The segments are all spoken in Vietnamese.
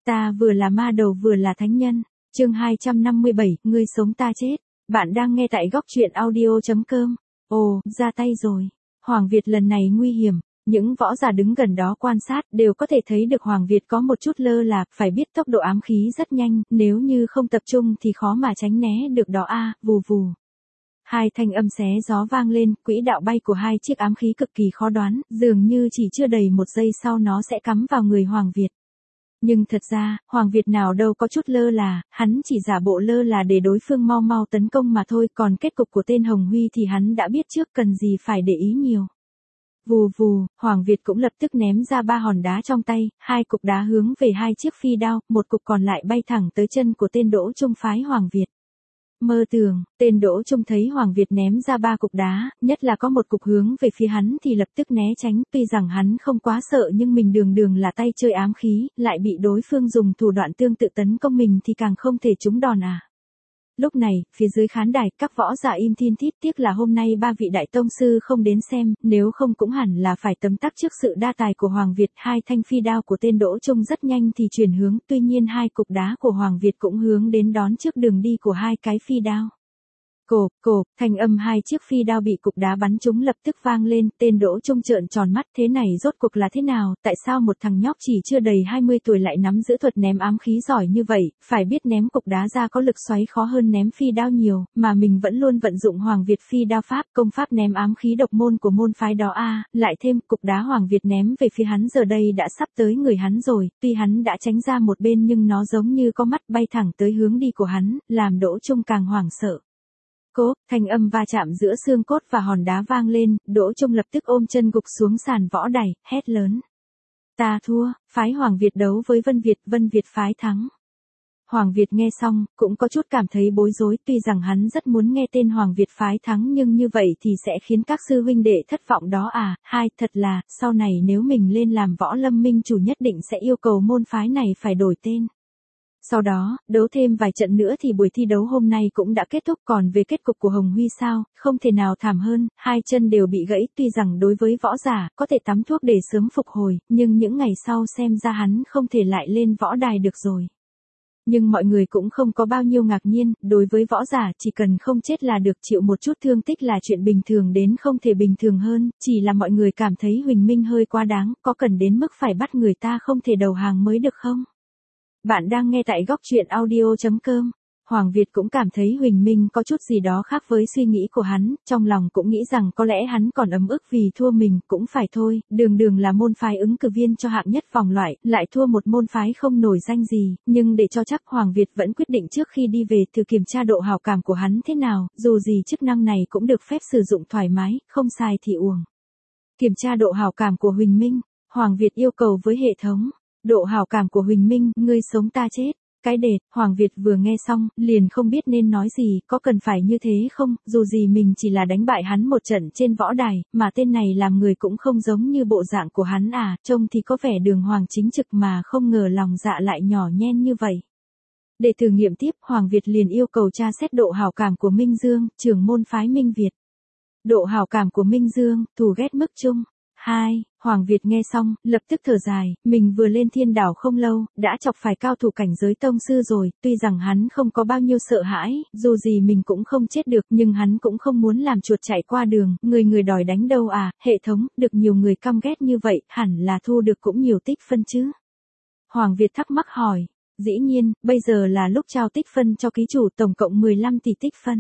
Ta vừa là ma đầu vừa là thánh nhân. Chương 257, ngươi sống ta chết. Bạn đang nghe tại góc truyện audio.com. Ồ, ra tay rồi. Hoàng Việt lần này nguy hiểm. Những võ giả đứng gần đó quan sát đều có thể thấy được Hoàng Việt có một chút lơ là, phải biết tốc độ ám khí rất nhanh, nếu như không tập trung thì khó mà tránh né được đó a. Vù vù. Hai thanh âm xé gió vang lên, quỹ đạo bay của hai chiếc ám khí cực kỳ khó đoán, dường như chỉ chưa đầy một giây sau nó sẽ cắm vào người Hoàng Việt. Nhưng thật ra, Hoàng Việt nào đâu có chút lơ là, hắn chỉ giả bộ lơ là để đối phương mau mau tấn công mà thôi, còn kết cục của tên Hồng Huy thì hắn đã biết trước, cần gì phải để ý nhiều. Vù vù, Hoàng Việt cũng lập tức ném ra 3 hòn đá trong tay, 2 cục đá hướng về 2 chiếc phi đao, một cục còn lại bay thẳng tới chân của tên Đỗ Trung phái Hoàng Việt. Mơ tưởng, tên Đỗ Trung thấy Hoàng Việt ném ra 3 cục đá, nhất là có một cục hướng về phía hắn thì lập tức né tránh, tuy rằng hắn không quá sợ nhưng mình đường đường là tay chơi ám khí, lại bị đối phương dùng thủ đoạn tương tự tấn công mình thì càng không thể trúng đòn à. Lúc này, phía dưới khán đài, các võ giả im thin thít, tiếc là hôm nay 3 vị đại tông sư không đến xem, nếu không cũng hẳn là phải tấm tắc trước sự đa tài của Hoàng Việt. 2 thanh phi đao của tên Đỗ Trung rất nhanh thì chuyển hướng, tuy nhiên 2 cục đá của Hoàng Việt cũng hướng đến đón trước đường đi của 2 cái phi đao. Cộp, thanh âm 2 chiếc phi đao bị cục đá bắn trúng lập tức vang lên, tên Đỗ Trung trợn tròn mắt, thế này rốt cuộc là thế nào, tại sao một thằng nhóc chỉ chưa đầy 20 tuổi lại nắm giữ thuật ném ám khí giỏi như vậy, phải biết ném cục đá ra có lực xoáy khó hơn ném phi đao nhiều, mà mình vẫn luôn vận dụng Hoàng Việt phi đao pháp, công pháp ném ám khí độc môn của môn phái đó a. Lại thêm cục đá Hoàng Việt ném về phía hắn giờ đây đã sắp tới người hắn rồi, tuy hắn đã tránh ra một bên nhưng nó giống như có mắt bay thẳng tới hướng đi của hắn, làm Đỗ Trung càng hoảng sợ. Thanh âm va chạm giữa xương cốt và hòn đá vang lên, Đỗ Trung lập tức ôm chân gục xuống sàn võ đài, hét lớn. Ta thua, phái Hoàng Việt đấu với Vân Việt phái thắng. Hoàng Việt nghe xong, cũng có chút cảm thấy bối rối, tuy rằng hắn rất muốn nghe tên Hoàng Việt phái thắng nhưng như vậy thì sẽ khiến các sư huynh đệ thất vọng đó à. Thật là, sau này nếu mình lên làm võ lâm minh chủ nhất định sẽ yêu cầu môn phái này phải đổi tên. Sau đó, đấu thêm vài trận nữa thì buổi thi đấu hôm nay cũng đã kết thúc, còn về kết cục của Hồng Huy sao, không thể nào thảm hơn, 2 chân đều bị gãy, tuy rằng đối với võ giả, có thể tắm thuốc để sớm phục hồi, nhưng những ngày sau xem ra hắn không thể lại lên võ đài được rồi. Nhưng mọi người cũng không có bao nhiêu ngạc nhiên, đối với võ giả chỉ cần không chết là được, chịu một chút thương tích là chuyện bình thường đến không thể bình thường hơn, chỉ là mọi người cảm thấy Huỳnh Minh hơi quá đáng, có cần đến mức phải bắt người ta không thể đầu hàng mới được không? Bạn đang nghe tại góc truyện audio.com. Hoàng Việt cũng cảm thấy Huỳnh Minh có chút gì đó khác với suy nghĩ của hắn, trong lòng cũng nghĩ rằng có lẽ hắn còn ấm ức vì thua mình, cũng phải thôi, đường là môn phái ứng cử viên cho hạng nhất vòng loại, lại thua một môn phái không nổi danh gì, nhưng để cho chắc Hoàng Việt vẫn quyết định trước khi đi về thử kiểm tra độ hảo cảm của hắn thế nào, dù gì chức năng này cũng được phép sử dụng thoải mái, không sai thì uổng. Kiểm tra độ hảo cảm của Huỳnh Minh, Hoàng Việt yêu cầu với hệ thống. Độ hảo cảm của Huỳnh Minh, ngươi sống ta chết. Cái đệt, Hoàng Việt vừa nghe xong, liền không biết nên nói gì, có cần phải như thế không, dù gì mình chỉ là đánh bại hắn một trận trên võ đài, mà tên này làm người cũng không giống như bộ dạng của hắn à, trông thì có vẻ đường hoàng chính trực mà không ngờ lòng dạ lại nhỏ nhen như vậy. Để thử nghiệm tiếp, Hoàng Việt liền yêu cầu tra xét độ hảo cảm của Minh Dương, trưởng môn phái Minh Việt. Độ hảo cảm của Minh Dương, thù ghét mức trung. 2. Hoàng Việt nghe xong, lập tức thở dài, mình vừa lên thiên đảo không lâu, đã chọc phải cao thủ cảnh giới tông sư rồi, tuy rằng hắn không có bao nhiêu sợ hãi, dù gì mình cũng không chết được, nhưng hắn cũng không muốn làm chuột chạy qua đường, người đòi đánh đâu à, hệ thống, được nhiều người căm ghét như vậy, hẳn là thu được cũng nhiều tích phân chứ. Hoàng Việt thắc mắc hỏi, dĩ nhiên, bây giờ là lúc trao tích phân cho ký chủ, tổng cộng 15 tỷ tích phân.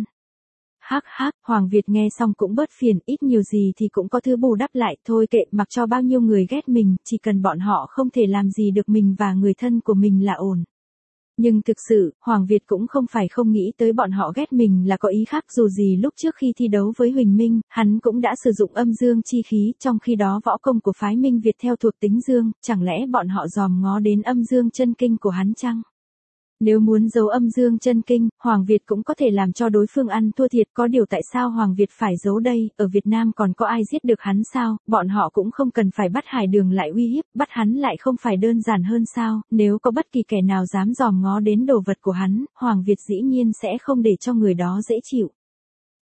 Hoàng Việt nghe xong cũng bớt phiền, ít nhiều gì thì cũng có thứ bù đắp lại, thôi kệ, mặc cho bao nhiêu người ghét mình, chỉ cần bọn họ không thể làm gì được mình và người thân của mình là ổn. Nhưng thực sự, Hoàng Việt cũng không phải không nghĩ tới bọn họ ghét mình là có ý khác, dù gì lúc trước khi thi đấu với Huỳnh Minh, hắn cũng đã sử dụng âm dương chi khí, trong khi đó võ công của phái Minh Việt theo thuộc tính dương, chẳng lẽ bọn họ dòm ngó đến âm dương chân kinh của hắn chăng? Nếu muốn giấu âm dương chân kinh, Hoàng Việt cũng có thể làm cho đối phương ăn thua thiệt, có điều tại sao Hoàng Việt phải giấu đây, ở Việt Nam còn có ai giết được hắn sao, bọn họ cũng không cần phải bắt Hải Đường lại uy hiếp, bắt hắn lại không phải đơn giản hơn sao, nếu có bất kỳ kẻ nào dám dòm ngó đến đồ vật của hắn, Hoàng Việt dĩ nhiên sẽ không để cho người đó dễ chịu.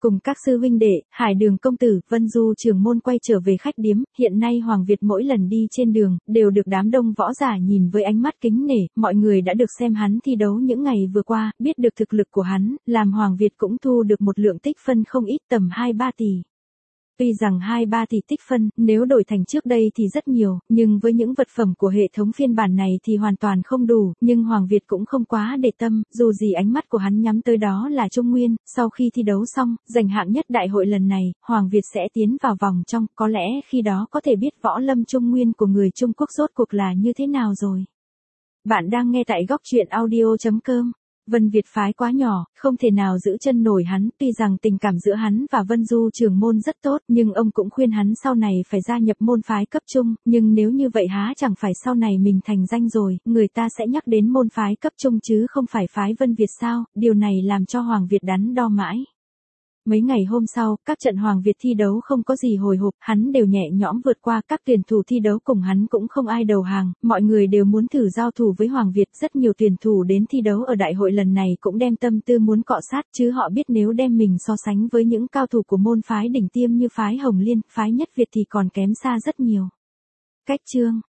Cùng các sư huynh đệ, Hải Đường công tử, Vân Du trưởng môn quay trở về khách điếm, hiện nay Hoàng Việt mỗi lần đi trên đường, đều được đám đông võ giả nhìn với ánh mắt kính nể, mọi người đã được xem hắn thi đấu những ngày vừa qua, biết được thực lực của hắn, làm Hoàng Việt cũng thu được một lượng tích phân không ít tầm 2-3 tỷ. Tuy rằng 2-3 tỷ tích phân, nếu đổi thành trước đây thì rất nhiều, nhưng với những vật phẩm của hệ thống phiên bản này thì hoàn toàn không đủ, nhưng Hoàng Việt cũng không quá để tâm, dù gì ánh mắt của hắn nhắm tới đó là Trung Nguyên, sau khi thi đấu xong, giành hạng nhất đại hội lần này, Hoàng Việt sẽ tiến vào vòng trong, có lẽ khi đó có thể biết võ lâm Trung Nguyên của người Trung Quốc rốt cuộc là như thế nào rồi. Bạn đang nghe tại góc truyện audio.com. Vân Việt phái quá nhỏ, không thể nào giữ chân nổi hắn, tuy rằng tình cảm giữa hắn và Vân Du trưởng môn rất tốt, nhưng ông cũng khuyên hắn sau này phải gia nhập môn phái cấp trung, nhưng nếu như vậy há chẳng phải sau này mình thành danh rồi, người ta sẽ nhắc đến môn phái cấp trung chứ không phải phái Vân Việt sao, điều này làm cho Hoàng Việt đắn đo mãi. Mấy ngày hôm sau, các trận Hoàng Việt thi đấu không có gì hồi hộp, hắn đều nhẹ nhõm vượt qua, các tuyển thủ thi đấu cùng hắn cũng không ai đầu hàng, mọi người đều muốn thử giao thủ với Hoàng Việt, rất nhiều tuyển thủ đến thi đấu ở đại hội lần này cũng đem tâm tư muốn cọ sát, chứ họ biết nếu đem mình so sánh với những cao thủ của môn phái đỉnh tiêm như phái Hồng Liên, phái Nhất Việt thì còn kém xa rất nhiều. Cách chương